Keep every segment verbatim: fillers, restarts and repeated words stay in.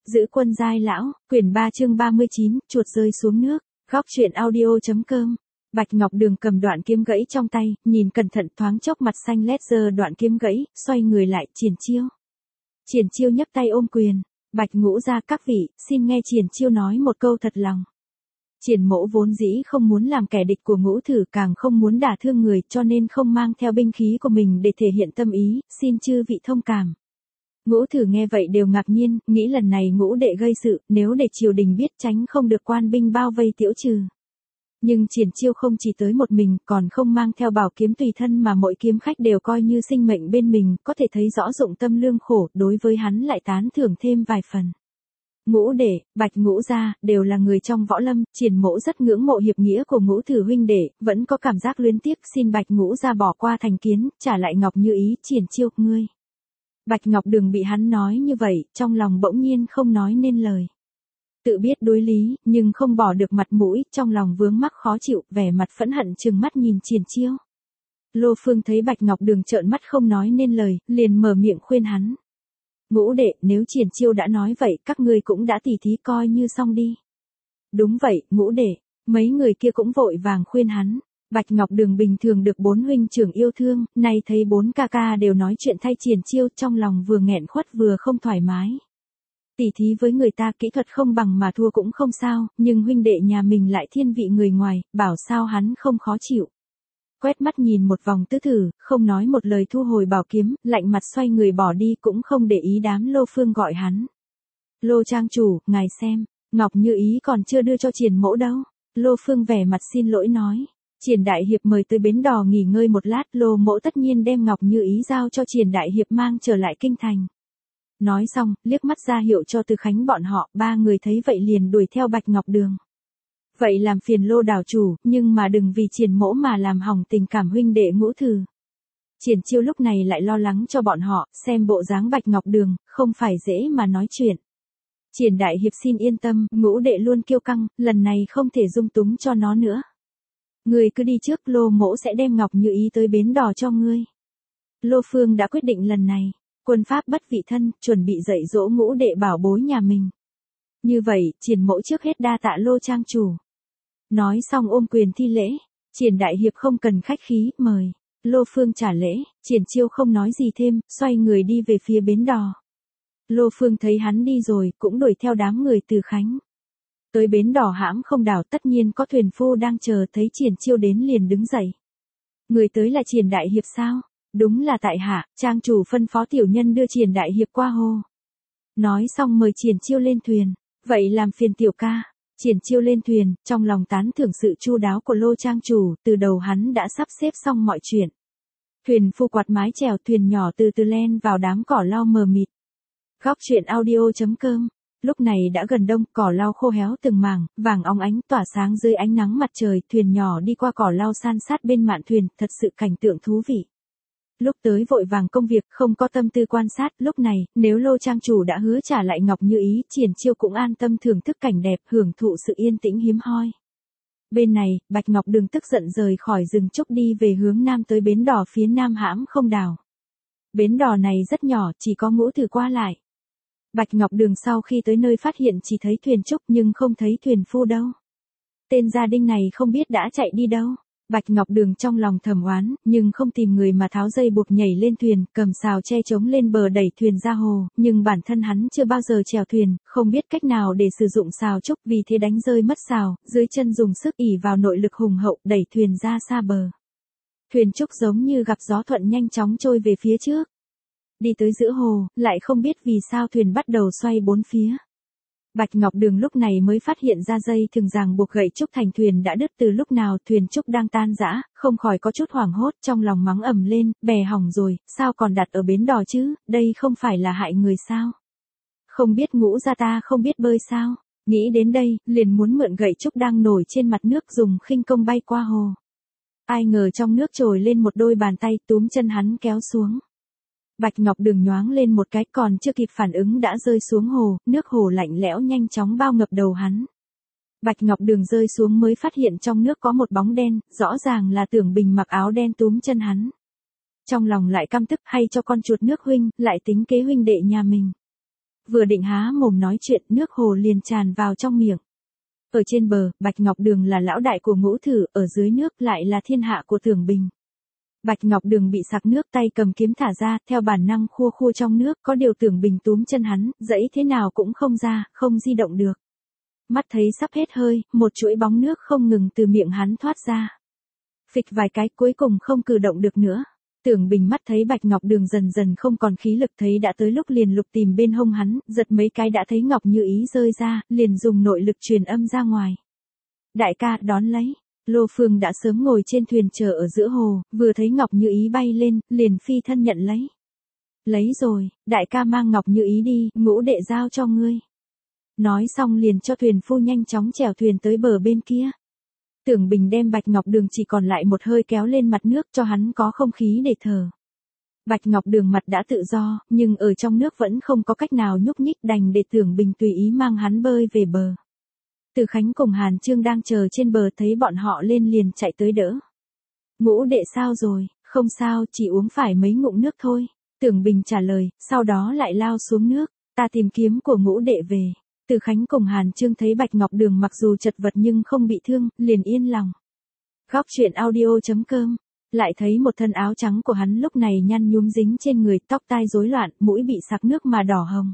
Giữ quân giai lão, quyển ba chương ba mươi chín, chuột rơi xuống nước, góc truyện audio.com. Bạch Ngọc Đường cầm đoạn kiếm gãy trong tay, nhìn cẩn thận thoáng chốc mặt xanh lét giơ đoạn kiếm gãy, xoay người lại, Triển Chiêu. Triển Chiêu nhấc tay ôm quyền, Bạch Ngũ gia các vị, xin nghe Triển Chiêu nói một câu thật lòng. Triển Mỗ vốn dĩ không muốn làm kẻ địch của Ngũ Thử, càng không muốn đả thương người, cho nên không mang theo binh khí của mình để thể hiện tâm ý, xin chư vị thông cảm. Ngũ Thử nghe vậy đều ngạc nhiên, nghĩ lần này Ngũ đệ gây sự, nếu để triều đình biết tránh không được quan binh bao vây tiễu trừ. Nhưng Triển Chiêu không chỉ tới một mình, còn không mang theo bảo kiếm tùy thân mà mỗi kiếm khách đều coi như sinh mệnh bên mình, có thể thấy rõ dụng tâm lương khổ, đối với hắn lại tán thưởng thêm vài phần. Ngũ đệ, Bạch Ngũ gia, đều là người trong võ lâm, Triển Mỗ rất ngưỡng mộ hiệp nghĩa của Ngũ Thử huynh đệ, vẫn có cảm giác luyến tiếc, xin Bạch Ngũ gia bỏ qua thành kiến, trả lại Ngọc Như Ý. Triển Chiêu, ngươi. Bạch Ngọc Đường bị hắn nói như vậy, trong lòng bỗng nhiên không nói nên lời. Tự biết đối lý, nhưng không bỏ được mặt mũi, trong lòng vướng mắc khó chịu, vẻ mặt phẫn hận trừng mắt nhìn Triển Chiêu. Lô Phương thấy Bạch Ngọc Đường trợn mắt không nói nên lời, liền mở miệng khuyên hắn. Ngũ đệ, nếu Triển Chiêu đã nói vậy, các ngươi cũng đã tỉ thí coi như xong đi. Đúng vậy, Ngũ đệ, mấy người kia cũng vội vàng khuyên hắn. Bạch Ngọc Đường bình thường được bốn huynh trưởng yêu thương, nay thấy bốn ca ca đều nói chuyện thay Triển Chiêu, trong lòng vừa nghẹn khuất vừa không thoải mái. Tỉ thí với người ta kỹ thuật không bằng mà thua cũng không sao, nhưng huynh đệ nhà mình lại thiên vị người ngoài, bảo sao hắn không khó chịu. Quét mắt nhìn một vòng tứ thử, không nói một lời thu hồi bảo kiếm, lạnh mặt xoay người bỏ đi, cũng không để ý đám Lô Phương gọi hắn. Lô trang chủ, ngài xem, Ngọc Như Ý còn chưa đưa cho Triển Mỗ đâu. Lô Phương vẻ mặt xin lỗi nói. Triển Đại Hiệp mời tới bến đò nghỉ ngơi một lát, Lô Mỗ tất nhiên đem Ngọc Như Ý giao cho Triển Đại Hiệp mang trở lại kinh thành. Nói xong, liếc mắt ra hiệu cho Từ Khánh bọn họ, ba người thấy vậy liền đuổi theo Bạch Ngọc Đường. Vậy làm phiền Lô đảo chủ, nhưng mà đừng vì Triển Mỗ mà làm hỏng tình cảm huynh đệ Ngũ Thử. Triển Chiêu lúc này lại lo lắng cho bọn họ, xem bộ dáng Bạch Ngọc Đường, không phải dễ mà nói chuyện. Triển Đại Hiệp xin yên tâm, Ngũ đệ luôn kiêu căng, lần này không thể dung túng cho nó nữa. Ngươi cứ đi trước, Lô Mỗ sẽ đem Ngọc Như Ý tới bến đò cho ngươi. Lô Phương đã quyết định lần này, quân pháp bất vị thân, chuẩn bị dạy dỗ Ngũ đệ bảo bối nhà mình. Như vậy, Triển Mỗ trước hết đa tạ Lô trang chủ. Nói xong ôm quyền thi lễ, Triển Đại Hiệp không cần khách khí, mời. Lô Phương trả lễ, Triển Chiêu không nói gì thêm, xoay người đi về phía bến đò. Lô Phương thấy hắn đi rồi, cũng đuổi theo đám người Từ Khánh. Tới bến đò hãm không đảo, tất nhiên có thuyền phu đang chờ, thấy Triển Chiêu đến liền đứng dậy. Người tới là Triển Đại Hiệp sao? Đúng là tại hạ, trang chủ phân phó tiểu nhân đưa Triển Đại Hiệp qua hồ. Nói xong mời Triển Chiêu lên thuyền, vậy làm phiền tiểu ca. Triển Chiêu lên thuyền, trong lòng tán thưởng sự chu đáo của Lô trang chủ, từ đầu hắn đã sắp xếp xong mọi chuyện. Thuyền phu quạt mái chèo, thuyền nhỏ từ từ len vào đám cỏ lau mờ mịt. Góc truyện audio.com. Lúc này đã gần đông, cỏ lau khô héo từng mảng, vàng óng ánh tỏa sáng dưới ánh nắng mặt trời, thuyền nhỏ đi qua cỏ lau san sát bên mạn thuyền, thật sự cảnh tượng thú vị. Lúc tới vội vàng công việc, không có tâm tư quan sát, lúc này, nếu Lô trang chủ đã hứa trả lại Ngọc Như Ý, Triển Chiêu cũng an tâm thưởng thức cảnh đẹp, hưởng thụ sự yên tĩnh hiếm hoi. Bên này, Bạch Ngọc Đường tức giận rời khỏi rừng trúc đi về hướng nam tới bến đò phía nam hãm không đảo. Bến đò này rất nhỏ, chỉ có Ngũ Thử qua lại. Bạch Ngọc Đường sau khi tới nơi phát hiện chỉ thấy thuyền trúc nhưng không thấy thuyền phu đâu. Tên gia đình này không biết đã chạy đi đâu. Bạch Ngọc Đường trong lòng thầm oán, nhưng không tìm người mà tháo dây buộc nhảy lên thuyền, cầm sào che chống lên bờ đẩy thuyền ra hồ, nhưng bản thân hắn chưa bao giờ chèo thuyền, không biết cách nào để sử dụng sào trúc, vì thế đánh rơi mất sào, dưới chân dùng sức ỉ vào nội lực hùng hậu, đẩy thuyền ra xa bờ. Thuyền trúc giống như gặp gió thuận nhanh chóng trôi về phía trước. Đi tới giữa hồ, lại không biết vì sao thuyền bắt đầu xoay bốn phía. Bạch Ngọc Đường lúc này mới phát hiện ra dây thừng ràng buộc gậy trúc thành thuyền đã đứt từ lúc nào, thuyền trúc đang tan rã, không khỏi có chút hoảng hốt, trong lòng mắng ầm lên, bè hỏng rồi, sao còn đặt ở bến đò chứ, đây không phải là hại người sao? Không biết Ngũ gia ta không biết bơi sao? Nghĩ đến đây, liền muốn mượn gậy trúc đang nổi trên mặt nước dùng khinh công bay qua hồ. Ai ngờ trong nước trồi lên một đôi bàn tay túm chân hắn kéo xuống. Bạch Ngọc Đường nhoáng lên một cái, còn chưa kịp phản ứng đã rơi xuống hồ, nước hồ lạnh lẽo nhanh chóng bao ngập đầu hắn. Bạch Ngọc Đường rơi xuống mới phát hiện trong nước có một bóng đen, rõ ràng là Tưởng Bình mặc áo đen túm chân hắn. Trong lòng lại căm tức, hay cho con chuột nước huynh, lại tính kế huynh đệ nhà mình. vừa định há mồm nói chuyện, nước hồ liền tràn vào trong miệng. Ở trên bờ, Bạch Ngọc Đường là lão đại của Ngũ Thử, ở dưới nước lại là thiên hạ của Tưởng Bình. Bạch Ngọc Đường bị sặc nước, tay cầm kiếm thả ra, theo bản năng khua khua trong nước, có điều Tưởng Bình túm chân hắn, dẫy thế nào cũng không ra, không di động được. Mắt thấy sắp hết hơi, một chuỗi bóng nước không ngừng từ miệng hắn thoát ra. Phịch vài cái, cuối cùng không cử động được nữa. Tưởng Bình mắt thấy Bạch Ngọc Đường dần dần không còn khí lực, thấy đã tới lúc liền lục tìm bên hông hắn, giật mấy cái đã thấy Ngọc Như Ý rơi ra, liền dùng nội lực truyền âm ra ngoài. Đại ca, đón lấy. Lô Phương đã sớm ngồi trên thuyền chờ ở giữa hồ, vừa thấy Ngọc Như Ý bay lên, liền phi thân nhận lấy. Lấy rồi, đại ca mang Ngọc Như Ý đi, Ngũ đệ giao cho ngươi. Nói xong liền cho thuyền phu nhanh chóng chèo thuyền tới bờ bên kia. Tưởng Bình đem Bạch Ngọc Đường chỉ còn lại một hơi kéo lên mặt nước cho hắn có không khí để thở. Bạch Ngọc Đường mặt đã tự do, nhưng ở trong nước vẫn không có cách nào nhúc nhích, đành để Tưởng Bình tùy ý mang hắn bơi về bờ. Từ Khánh cùng Hàn Trương đang chờ trên bờ thấy bọn họ lên liền chạy tới đỡ. Ngũ đệ sao rồi? Không sao, chỉ uống phải mấy ngụm nước thôi. Tưởng Bình trả lời, sau đó lại lao xuống nước, ta tìm kiếm của Ngũ đệ về. Từ Khánh cùng Hàn Trương thấy Bạch Ngọc Đường mặc dù chật vật nhưng không bị thương, liền yên lòng. Góc truyện audio chấm com, lại thấy một thân áo trắng của hắn lúc này nhăn nhúm dính trên người, tóc tai rối loạn, mũi bị sặc nước mà đỏ hồng.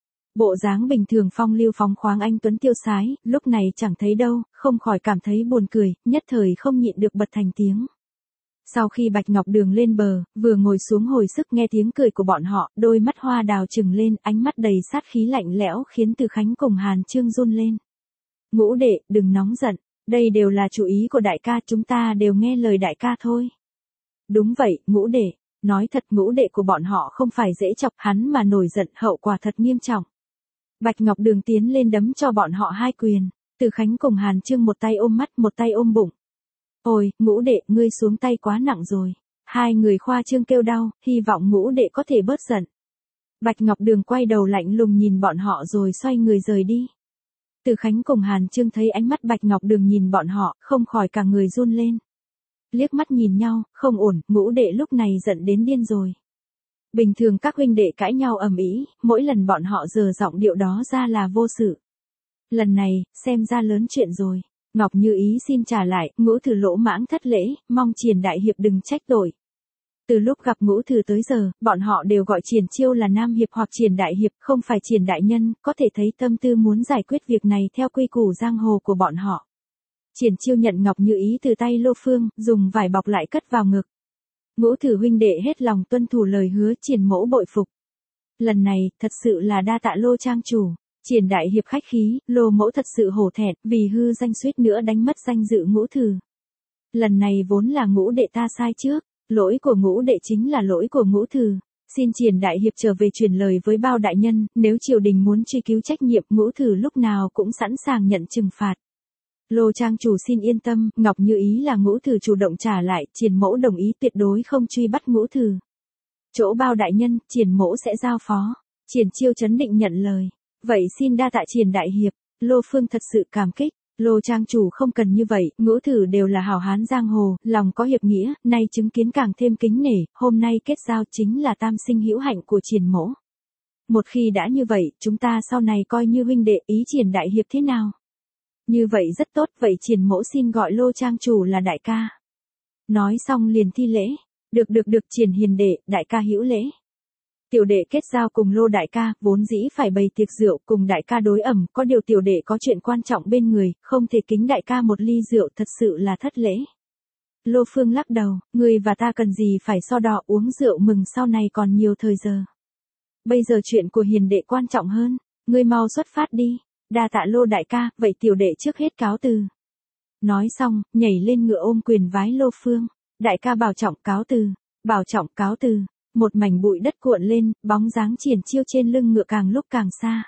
Bộ dáng bình thường phong lưu phóng khoáng anh tuấn tiêu sái, lúc này chẳng thấy đâu, không khỏi cảm thấy buồn cười, nhất thời không nhịn được bật thành tiếng. Sau khi Bạch Ngọc Đường lên bờ, vừa ngồi xuống hồi sức nghe tiếng cười của bọn họ, đôi mắt hoa đào trừng lên, ánh mắt đầy sát khí lạnh lẽo khiến Từ Khánh cùng Hàn Trương run lên. Ngũ đệ, đừng nóng giận, đây đều là chủ ý của đại ca, chúng ta đều nghe lời đại ca thôi. Đúng vậy, Ngũ đệ, nói thật Ngũ đệ của bọn họ không phải dễ chọc, hắn mà nổi giận hậu quả thật nghiêm trọng. Bạch Ngọc Đường tiến lên đấm cho bọn họ hai quyền, Từ Khánh cùng Hàn Trương một tay ôm mắt một tay ôm bụng. Ôi, Ngũ đệ, ngươi xuống tay quá nặng rồi. Hai người khoa trương kêu đau, hy vọng Ngũ đệ có thể bớt giận. Bạch Ngọc Đường quay đầu lạnh lùng nhìn bọn họ rồi xoay người rời đi. Từ Khánh cùng Hàn Trương thấy ánh mắt Bạch Ngọc Đường nhìn bọn họ, không khỏi cả người run lên. Liếc mắt nhìn nhau, không ổn, Ngũ đệ lúc này giận đến điên rồi. Bình thường các huynh đệ cãi nhau ầm ĩ, mỗi lần bọn họ giở giọng điệu đó ra là vô sự. Lần này, xem ra lớn chuyện rồi. Ngọc Như Ý xin trả lại, Ngũ Thử lỗ mãng thất lễ, mong Triển đại hiệp đừng trách tội. Từ lúc gặp Ngũ Thử tới giờ, bọn họ đều gọi Triển Chiêu là Nam hiệp hoặc Triển đại hiệp, không phải Triển đại nhân, có thể thấy tâm tư muốn giải quyết việc này theo quy củ giang hồ của bọn họ. Triển Chiêu nhận Ngọc Như Ý từ tay Lô Phương, dùng vải bọc lại cất vào ngực. Ngũ Thử huynh đệ hết lòng tuân thủ lời hứa, Triển mỗ bội phục. Lần này, thật sự là đa tạ Lô trang chủ. Triển đại hiệp khách khí, Lô mẫu thật sự hổ thẹn, vì hư danh suýt nữa đánh mất danh dự Ngũ Thử. Lần này vốn là Ngũ đệ ta sai trước, lỗi của Ngũ đệ chính là lỗi của Ngũ Thử. Xin Triển đại hiệp trở về truyền lời với bao đại nhân, nếu triều đình muốn truy cứu trách nhiệm, Ngũ Thử lúc nào cũng sẵn sàng nhận trừng phạt. Lô trang chủ xin yên tâm, Ngọc Như Ý là Ngũ Thử chủ động trả lại, Triển mẫu đồng ý tuyệt đối không truy bắt Ngũ Thử. Chỗ bao đại nhân, Triển mẫu sẽ giao phó. Triển Chiêu trấn định nhận lời. Vậy xin đa tạ Triển đại hiệp, Lô Phương thật sự cảm kích. Lô trang chủ không cần như vậy, Ngũ Thử đều là hảo hán giang hồ, lòng có hiệp nghĩa, nay chứng kiến càng thêm kính nể, hôm nay kết giao chính là tam sinh hữu hạnh của Triển mẫu. Một khi đã như vậy, chúng ta sau này coi như huynh đệ, ý Triển đại hiệp thế nào? Như vậy rất tốt, vậy Triển mẫu xin gọi Lô trang chủ là đại ca. Nói xong liền thi lễ, được được được Triển hiền đệ, đại ca hữu lễ. Tiểu đệ kết giao cùng Lô đại ca, vốn dĩ phải bày tiệc rượu cùng đại ca đối ẩm, có điều tiểu đệ có chuyện quan trọng bên người, không thể kính đại ca một ly rượu, thật sự là thất lễ. Lô Phương lắc đầu, người và ta cần gì phải so đo, uống rượu mừng sau này còn nhiều thời giờ. Bây giờ chuyện của hiền đệ quan trọng hơn, ngươi mau xuất phát đi. Đa tạ Lô đại ca, vậy tiểu đệ trước hết cáo từ. Nói xong, nhảy lên ngựa ôm quyền vái Lô Phương. Đại ca bảo trọng, cáo từ. Bảo trọng, cáo từ. Một mảnh bụi đất cuộn lên, bóng dáng Triển Chiêu trên lưng ngựa càng lúc càng xa.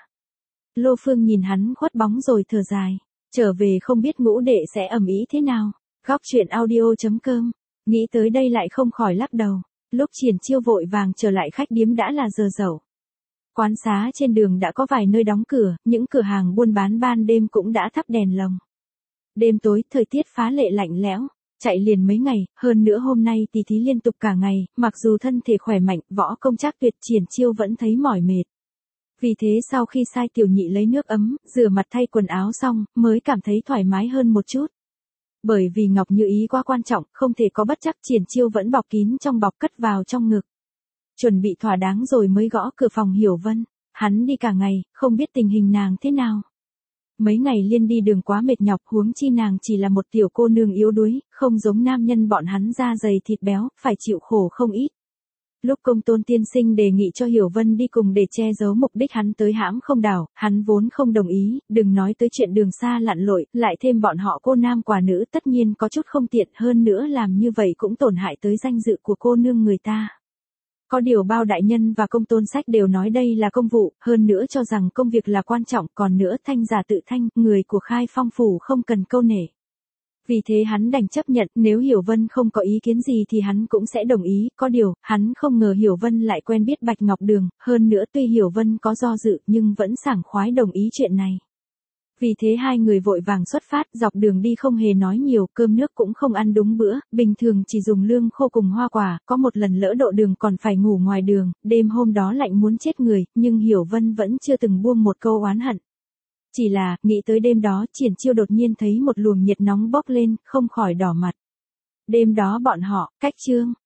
Lô Phương nhìn hắn khuất bóng rồi thở dài. Trở về không biết Ngũ đệ sẽ ầm ĩ thế nào. Góc truyện audio chấm com. Nghĩ tới đây lại không khỏi lắc đầu. Lúc Triển Chiêu vội vàng trở lại khách điếm đã là giờ dậu. Quán xá trên đường đã có vài nơi đóng cửa, những cửa hàng buôn bán ban đêm cũng đã thắp đèn lồng. Đêm tối, thời tiết phá lệ lạnh lẽo, chạy liền mấy ngày, hơn nữa hôm nay tỉ thí liên tục cả ngày, mặc dù thân thể khỏe mạnh, võ công chắc tuyệt, Triển Chiêu vẫn thấy mỏi mệt. Vì thế sau khi sai tiểu nhị lấy nước ấm, rửa mặt thay quần áo xong, mới cảm thấy thoải mái hơn một chút. Bởi vì Ngọc Như Ý quá quan trọng, không thể có bất chắc, Triển Chiêu vẫn bọc kín trong bọc cất vào trong ngực. Chuẩn bị thỏa đáng rồi mới gõ cửa phòng Hiểu Vân. Hắn đi cả ngày, không biết tình hình nàng thế nào. Mấy ngày liên đi đường quá mệt nhọc, huống chi nàng chỉ là một tiểu cô nương yếu đuối, không giống nam nhân bọn hắn da dày thịt béo, phải chịu khổ không ít. Lúc Công Tôn tiên sinh đề nghị cho Hiểu Vân đi cùng để che giấu mục đích hắn tới hãm không đảo, hắn vốn không đồng ý, đừng nói tới chuyện đường xa lặn lội, lại thêm bọn họ cô nam quả nữ tất nhiên có chút không tiện, hơn nữa làm như vậy cũng tổn hại tới danh dự của cô nương người ta. Có điều bao đại nhân và Công Tôn sách đều nói đây là công vụ, hơn nữa cho rằng công việc là quan trọng, còn nữa thanh giả tự thanh, người của Khai Phong phủ không cần câu nể. Vì thế hắn đành chấp nhận, nếu Hiểu Vân không có ý kiến gì thì hắn cũng sẽ đồng ý, có điều, hắn không ngờ Hiểu Vân lại quen biết Bạch Ngọc Đường, hơn nữa tuy Hiểu Vân có do dự nhưng vẫn sảng khoái đồng ý chuyện này. Vì thế hai người vội vàng xuất phát, dọc đường đi không hề nói nhiều, cơm nước cũng không ăn đúng bữa, bình thường chỉ dùng lương khô cùng hoa quả, có một lần lỡ độ đường còn phải ngủ ngoài đường, đêm hôm đó lạnh muốn chết người, nhưng Hiểu Vân vẫn chưa từng buông một câu oán hận. Chỉ là, nghĩ tới đêm đó, Triển Chiêu đột nhiên thấy một luồng nhiệt nóng bốc lên, không khỏi đỏ mặt. Đêm đó bọn họ, cách Trương